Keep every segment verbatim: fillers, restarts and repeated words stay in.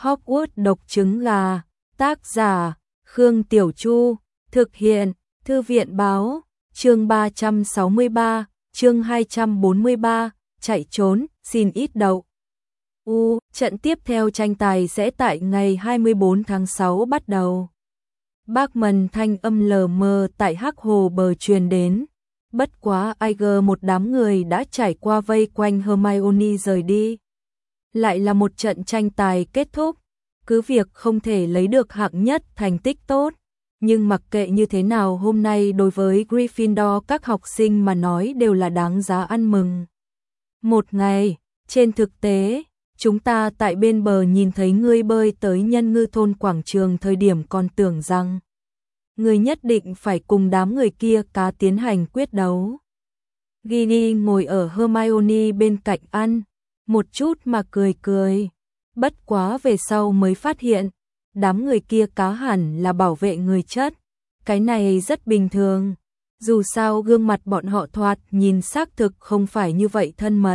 Hogwarts độc trứng gà, tác giả, Khương Tiểu Chu, thực hiện, Thư viện báo, chương ba trăm sáu mươi ba, chương hai trăm bốn mươi ba, chạy trốn, xin ít đậu. U, trận tiếp theo tranh tài sẽ tại ngày hai mươi bốn tháng sáu bắt đầu. Bác Mần thanh âm lờ mờ tại Hắc Hồ bờ truyền đến. Bất quá Iger một đám người đã trải qua vây quanh Hermione rời đi. Lại là một trận tranh tài kết thúc. Cứ việc không thể lấy được hạng nhất thành tích tốt. Nhưng mặc kệ như thế nào hôm nay đối với Gryffindor các học sinh mà nói đều là đáng giá ăn mừng. Một ngày, trên thực tế, chúng ta tại bên bờ nhìn thấy ngươi bơi tới Nhân Ngư thôn quảng trường thời điểm còn tưởng rằng ngươi nhất định phải cùng đám người kia cá tiến hành quyết đấu. Ginny ngồi ở Hermione bên cạnh ăn, một chút mà cười cười. Bất quá về sau mới phát hiện, đám người kia cá hẳn là bảo vệ người chất. Cái này rất bình thường, dù sao gương mặt bọn họ thoạt nhìn xác thực không phải như vậy thân mật.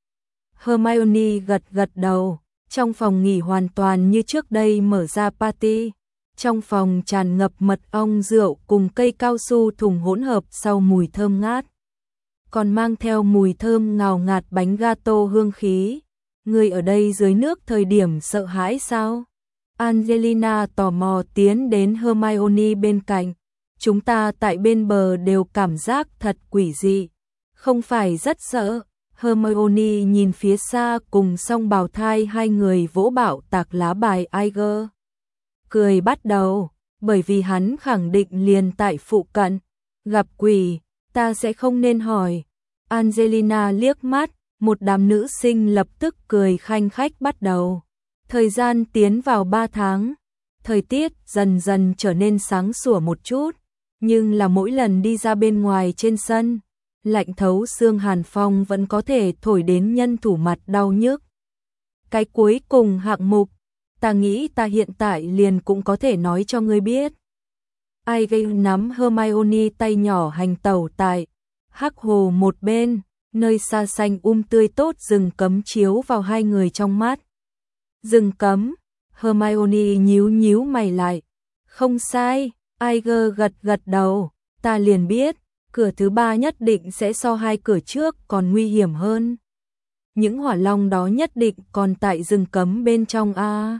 Hermione gật gật đầu, trong phòng nghỉ hoàn toàn như trước đây mở ra party. Trong phòng tràn ngập mật ong rượu cùng cây cao su thùng hỗn hợp sau mùi thơm ngát. Còn mang theo mùi thơm ngào ngạt bánh gato hương khí. Người ở đây dưới nước thời điểm sợ hãi sao? Angelina tò mò tiến đến Hermione bên cạnh. Chúng ta tại bên bờ đều cảm giác thật quỷ dị. Không phải rất sợ. Hermione nhìn phía xa cùng song bào thai hai người vỗ bạo tạc lá bài Iger. Cười bắt đầu, bởi vì hắn khẳng định liền tại phụ cận. Gặp quỷ, ta sẽ không nên hỏi. Angelina liếc mắt, một đám nữ sinh lập tức cười khanh khách bắt đầu. Thời gian tiến vào ba tháng, thời tiết dần dần trở nên sáng sủa một chút, nhưng là mỗi lần đi ra bên ngoài trên sân, lạnh thấu xương hàn phong vẫn có thể thổi đến nhân thủ mặt đau nhức. Cái cuối cùng hạng mục, ta nghĩ ta hiện tại liền cũng có thể nói cho ngươi biết. Iger nắm Hermione tay nhỏ hành tẩu tại Hắc Hồ một bên, nơi xa xanh um tươi tốt rừng cấm chiếu vào hai người trong mắt. Rừng cấm, Hermione nhíu nhíu mày lại. Không sai, Iger gật gật đầu, ta liền biết, cửa thứ ba nhất định sẽ so hai cửa trước còn nguy hiểm hơn. Những hỏa long đó nhất định còn tại rừng cấm bên trong a.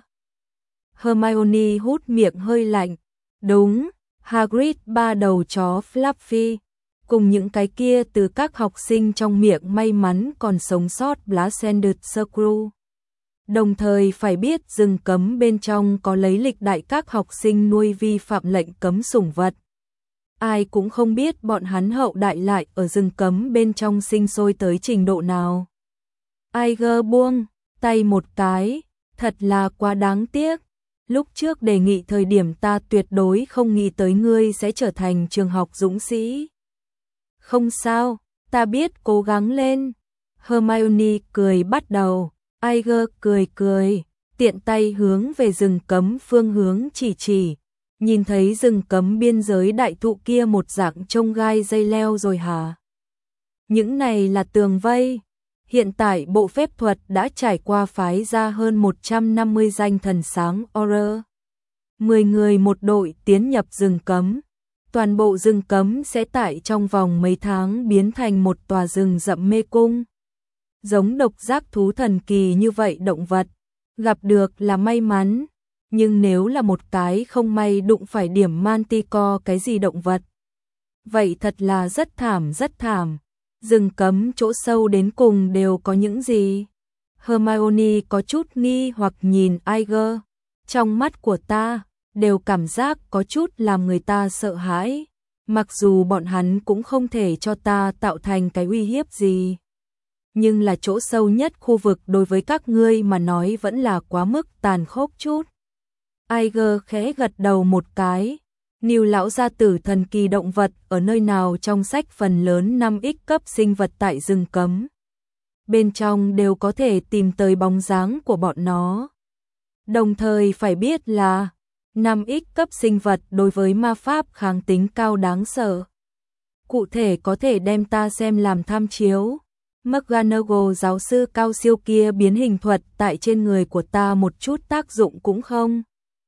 Hermione hút miệng hơi lạnh. Đúng, Hagrid ba đầu chó Fluffy, cùng những cái kia từ các học sinh trong miệng may mắn còn sống sót Blasted Screw. Đồng thời phải biết rừng cấm bên trong có lấy lịch đại các học sinh nuôi vi phạm lệnh cấm sủng vật. Ai cũng không biết bọn hắn hậu đại lại ở rừng cấm bên trong sinh sôi tới trình độ nào. Iger buông tay một cái, thật là quá đáng tiếc. Lúc trước đề nghị thời điểm ta tuyệt đối không nghĩ tới ngươi sẽ trở thành trường học dũng sĩ. Không sao, ta biết cố gắng lên. Hermione cười bắt đầu, Iger cười cười, tiện tay hướng về rừng cấm phương hướng chỉ chỉ. Nhìn thấy rừng cấm biên giới đại thụ kia một dạng trông gai dây leo rồi hả? Những này là tường vây. Hiện tại bộ phép thuật đã trải qua phái ra hơn một trăm năm mươi danh thần sáng Auror. mười người một đội tiến nhập rừng cấm. Toàn bộ rừng cấm sẽ tại trong vòng mấy tháng biến thành một tòa rừng rậm mê cung. Giống độc giác thú thần kỳ như vậy động vật, gặp được là may mắn, nhưng nếu là một cái không may đụng phải điểm Manticore cái gì động vật, vậy thật là rất thảm rất thảm. Rừng cấm chỗ sâu đến cùng đều có những gì? Hermione có chút nghi hoặc nhìn Iger. Trong mắt của ta, đều cảm giác có chút làm người ta sợ hãi. Mặc dù bọn hắn cũng không thể cho ta tạo thành cái uy hiếp gì. Nhưng là chỗ sâu nhất khu vực đối với các ngươi mà nói vẫn là quá mức tàn khốc chút. Iger khẽ gật đầu một cái. Niu lão gia tử thần kỳ động vật ở nơi nào trong sách phần lớn năm x cấp sinh vật tại rừng cấm. Bên trong đều có thể tìm tới bóng dáng của bọn nó. Đồng thời phải biết là năm x cấp sinh vật đối với ma pháp kháng tính cao đáng sợ. Cụ thể có thể đem ta xem làm tham chiếu. McGonagall giáo sư cao siêu kia biến hình thuật tại trên người của ta một chút tác dụng cũng không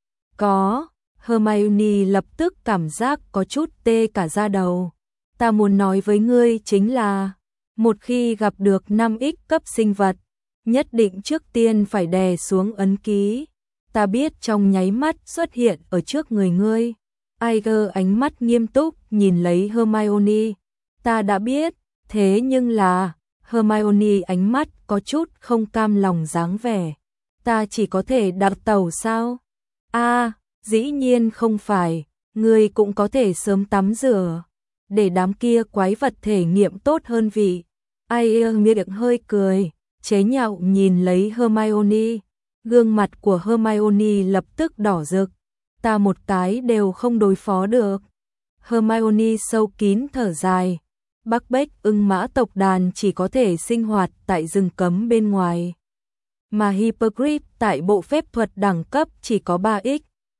có. Hermione lập tức cảm giác có chút tê cả da đầu. Ta muốn nói với ngươi chính là, một khi gặp được năm x cấp sinh vật, nhất định trước tiên phải đè xuống ấn ký. Ta biết trong nháy mắt xuất hiện ở trước người ngươi. Iger ánh mắt nghiêm túc nhìn lấy Hermione. Ta đã biết, thế nhưng là, Hermione ánh mắt có chút không cam lòng dáng vẻ. Ta chỉ có thể đặt tàu sao? A, dĩ nhiên không phải, ngươi cũng có thể sớm tắm rửa, để đám kia quái vật thể nghiệm tốt hơn vị. Iger miệng hơi cười, chế nhạo nhìn lấy Hermione. Gương mặt của Hermione lập tức đỏ rực. Ta một cái đều không đối phó được. Hermione sâu kín thở dài. Bắc Bách ưng mã tộc đàn chỉ có thể sinh hoạt tại rừng cấm bên ngoài. Mà Hippogriff tại bộ phép thuật đẳng cấp chỉ có ba x.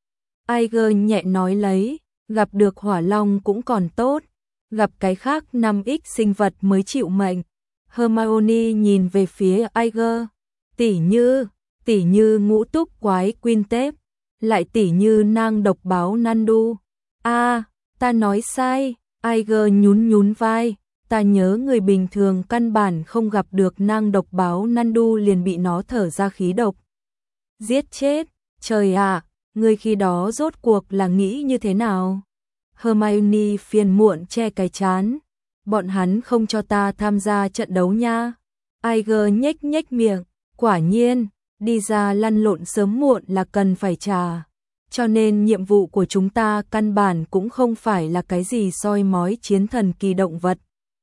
Iger nhẹ nói lấy, gặp được hỏa long cũng còn tốt, gặp cái khác năm x sinh vật mới chịu mệnh. Hermione nhìn về phía Iger, tỉ như, tỉ như ngũ túc quái Quintep, lại tỉ như nang độc báo Nandu. A, à, ta nói sai. Iger nhún nhún vai, ta nhớ người bình thường căn bản không gặp được nang độc báo Nandu liền bị nó thở ra khí độc giết chết. Trời ạ, à, người khi đó rốt cuộc là nghĩ như thế nào? Hermione phiền muộn che cái trán. Bọn hắn không cho ta tham gia trận đấu nha. Iger nhếch nhếch miệng, quả nhiên, đi ra lăn lộn sớm muộn là cần phải trả. Cho nên nhiệm vụ của chúng ta căn bản cũng không phải là cái gì soi mói chiến thần kỳ động vật,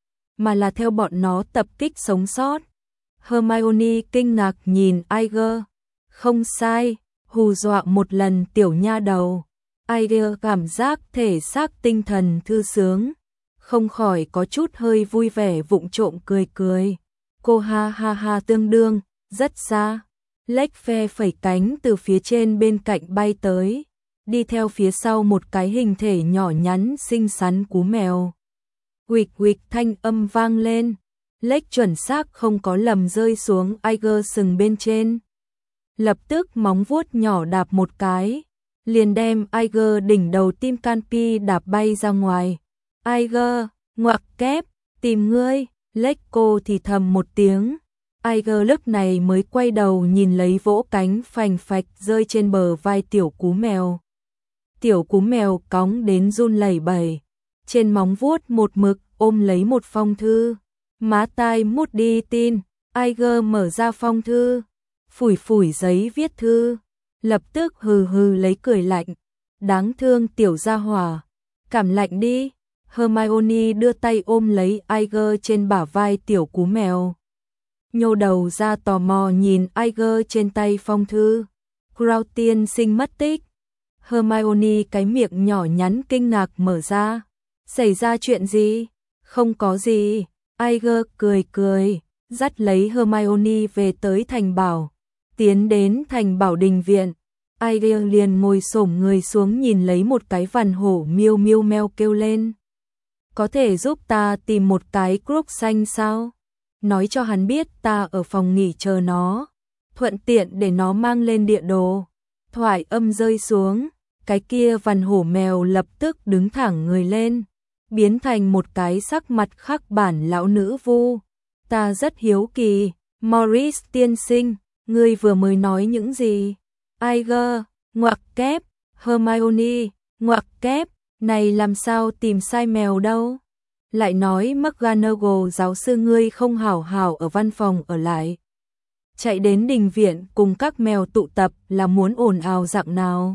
mà là theo bọn nó tập kích sống sót. Hermione kinh ngạc nhìn Iger. Không sai, hù dọa một lần tiểu nha đầu. Iger cảm giác thể xác tinh thần thư sướng, không khỏi có chút hơi vui vẻ vụng trộm cười cười. Cô ha ha ha tương đương, rất xa. Lếch phe phẩy cánh từ phía trên bên cạnh bay tới, đi theo phía sau một cái hình thể nhỏ nhắn xinh xắn cú mèo. Huỵch huỵch thanh âm vang lên, Lếch chuẩn xác không có lầm rơi xuống Iger sừng bên trên. Lập tức móng vuốt nhỏ đạp một cái, liền đem Iger đỉnh đầu tim canpi đạp bay ra ngoài. Iger, ngoặc kép, tìm ngươi. Lếch cô thì thầm một tiếng. Iger lúc này mới quay đầu nhìn lấy vỗ cánh phành phạch rơi trên bờ vai tiểu cú mèo. Tiểu cú mèo cóng đến run lẩy bẩy, trên móng vuốt một mực ôm lấy một phong thư. Má tai mút đi tin. Iger mở ra phong thư, phủi phủi giấy viết thư, lập tức hừ hừ lấy cười lạnh. Đáng thương tiểu gia hỏa, cảm lạnh đi. Hermione đưa tay ôm lấy Iger trên bả vai tiểu cú mèo, nhô đầu ra tò mò nhìn Iger trên tay phong thư. Crow tiên sinh mất tích. Hermione cái miệng nhỏ nhắn kinh ngạc mở ra. Xảy ra chuyện gì? Không có gì. Iger cười cười, dắt lấy Hermione về tới thành bảo. Tiến đến thành bảo đình viện, Iger liền ngồi xổm người xuống nhìn lấy một cái vằn hổ miêu miêu meo kêu lên. Có thể giúp ta tìm một cái Crux xanh sao? Nói cho hắn biết ta ở phòng nghỉ chờ nó, thuận tiện để nó mang lên địa đồ. Thoại âm rơi xuống, cái kia vằn hổ mèo lập tức đứng thẳng người lên, biến thành một cái sắc mặt khắc bản lão nữ vu. Ta rất hiếu kỳ, Morris tiên sinh, ngươi vừa mới nói những gì? Iger, ngoặc kép, Hermione, ngoặc kép, này làm sao tìm sai mèo đâu? Lại nói McGonagall giáo sư ngươi không hảo hảo ở văn phòng ở lại, chạy đến đình viện cùng các mèo tụ tập là muốn ồn ào dạng nào?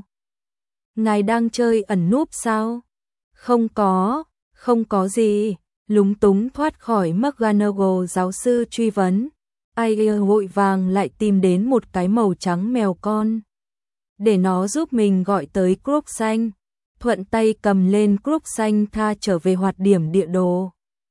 Ngài đang chơi ẩn núp sao? Không có, không có gì. Lúng túng thoát khỏi McGonagall giáo sư truy vấn. Iger vội vàng lại tìm đến một cái màu trắng mèo con, để nó giúp mình gọi tới Crux xanh. Thuận tay cầm lên Crux xanh tha trở về hoạt điểm địa đồ.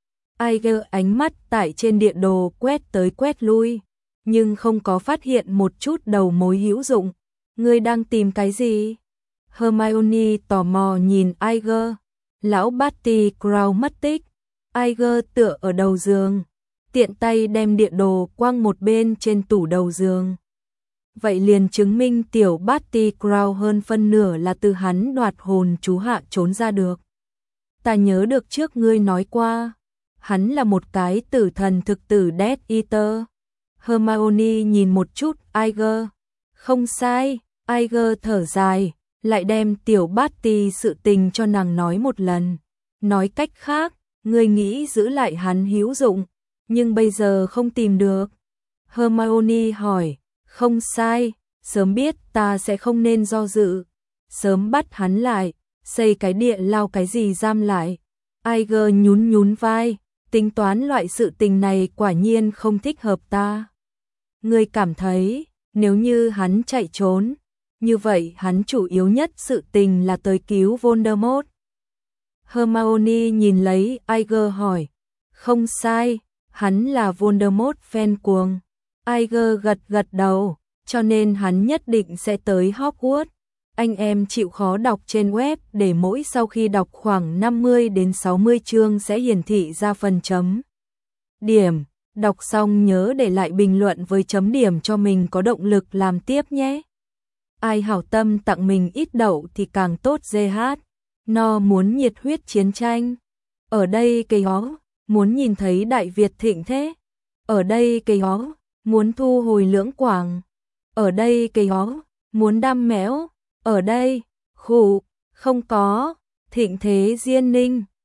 Iger ánh mắt tại trên địa đồ quét tới quét lui, nhưng không có phát hiện một chút đầu mối hữu dụng. Ngươi đang tìm cái gì? Hermione tò mò nhìn Iger. Lão Barty Crouch mất tích. Iger tựa ở đầu giường, tiện tay đem địa đồ quăng một bên trên tủ đầu giường. Vậy liền chứng minh tiểu Barty Crown hơn phân nửa là từ hắn đoạt hồn chú hạ trốn ra được. Ta nhớ được trước ngươi nói qua, hắn là một cái tử thần thực tử Death Eater. Hermione nhìn một chút Iger. Không sai, Iger thở dài, lại đem tiểu Barty sự tình cho nàng nói một lần. Nói cách khác, ngươi nghĩ giữ lại hắn hữu dụng, nhưng bây giờ không tìm được. Hermione hỏi, không sai, sớm biết ta sẽ không nên do dự. Sớm bắt hắn lại, xây cái địa lao cái gì giam lại. Iger nhún nhún vai, tính toán loại sự tình này quả nhiên không thích hợp ta. Ngươi cảm thấy, nếu như hắn chạy trốn, như vậy hắn chủ yếu nhất sự tình là tới cứu Voldemort. Hermione nhìn lấy Iger hỏi, không sai, hắn là Voldemort fan cuồng. Iger gật gật đầu, cho nên hắn nhất định sẽ tới Hogwarts. Anh em chịu khó đọc trên web để mỗi sau khi đọc khoảng năm mươi đến sáu mươi chương sẽ hiển thị ra phần chấm điểm. Đọc xong nhớ để lại bình luận với chấm điểm cho mình có động lực làm tiếp nhé. Ai hảo tâm tặng mình ít đậu thì càng tốt giê hát. No muốn nhiệt huyết chiến tranh. Ở đây cây hó, muốn nhìn thấy Đại Việt thịnh thế. Ở đây cây hó, muốn thu hồi Lưỡng Quảng. Ở đây cây hó, muốn đam méo. Ở đây, khủ, không có, thịnh thế Diên Ninh.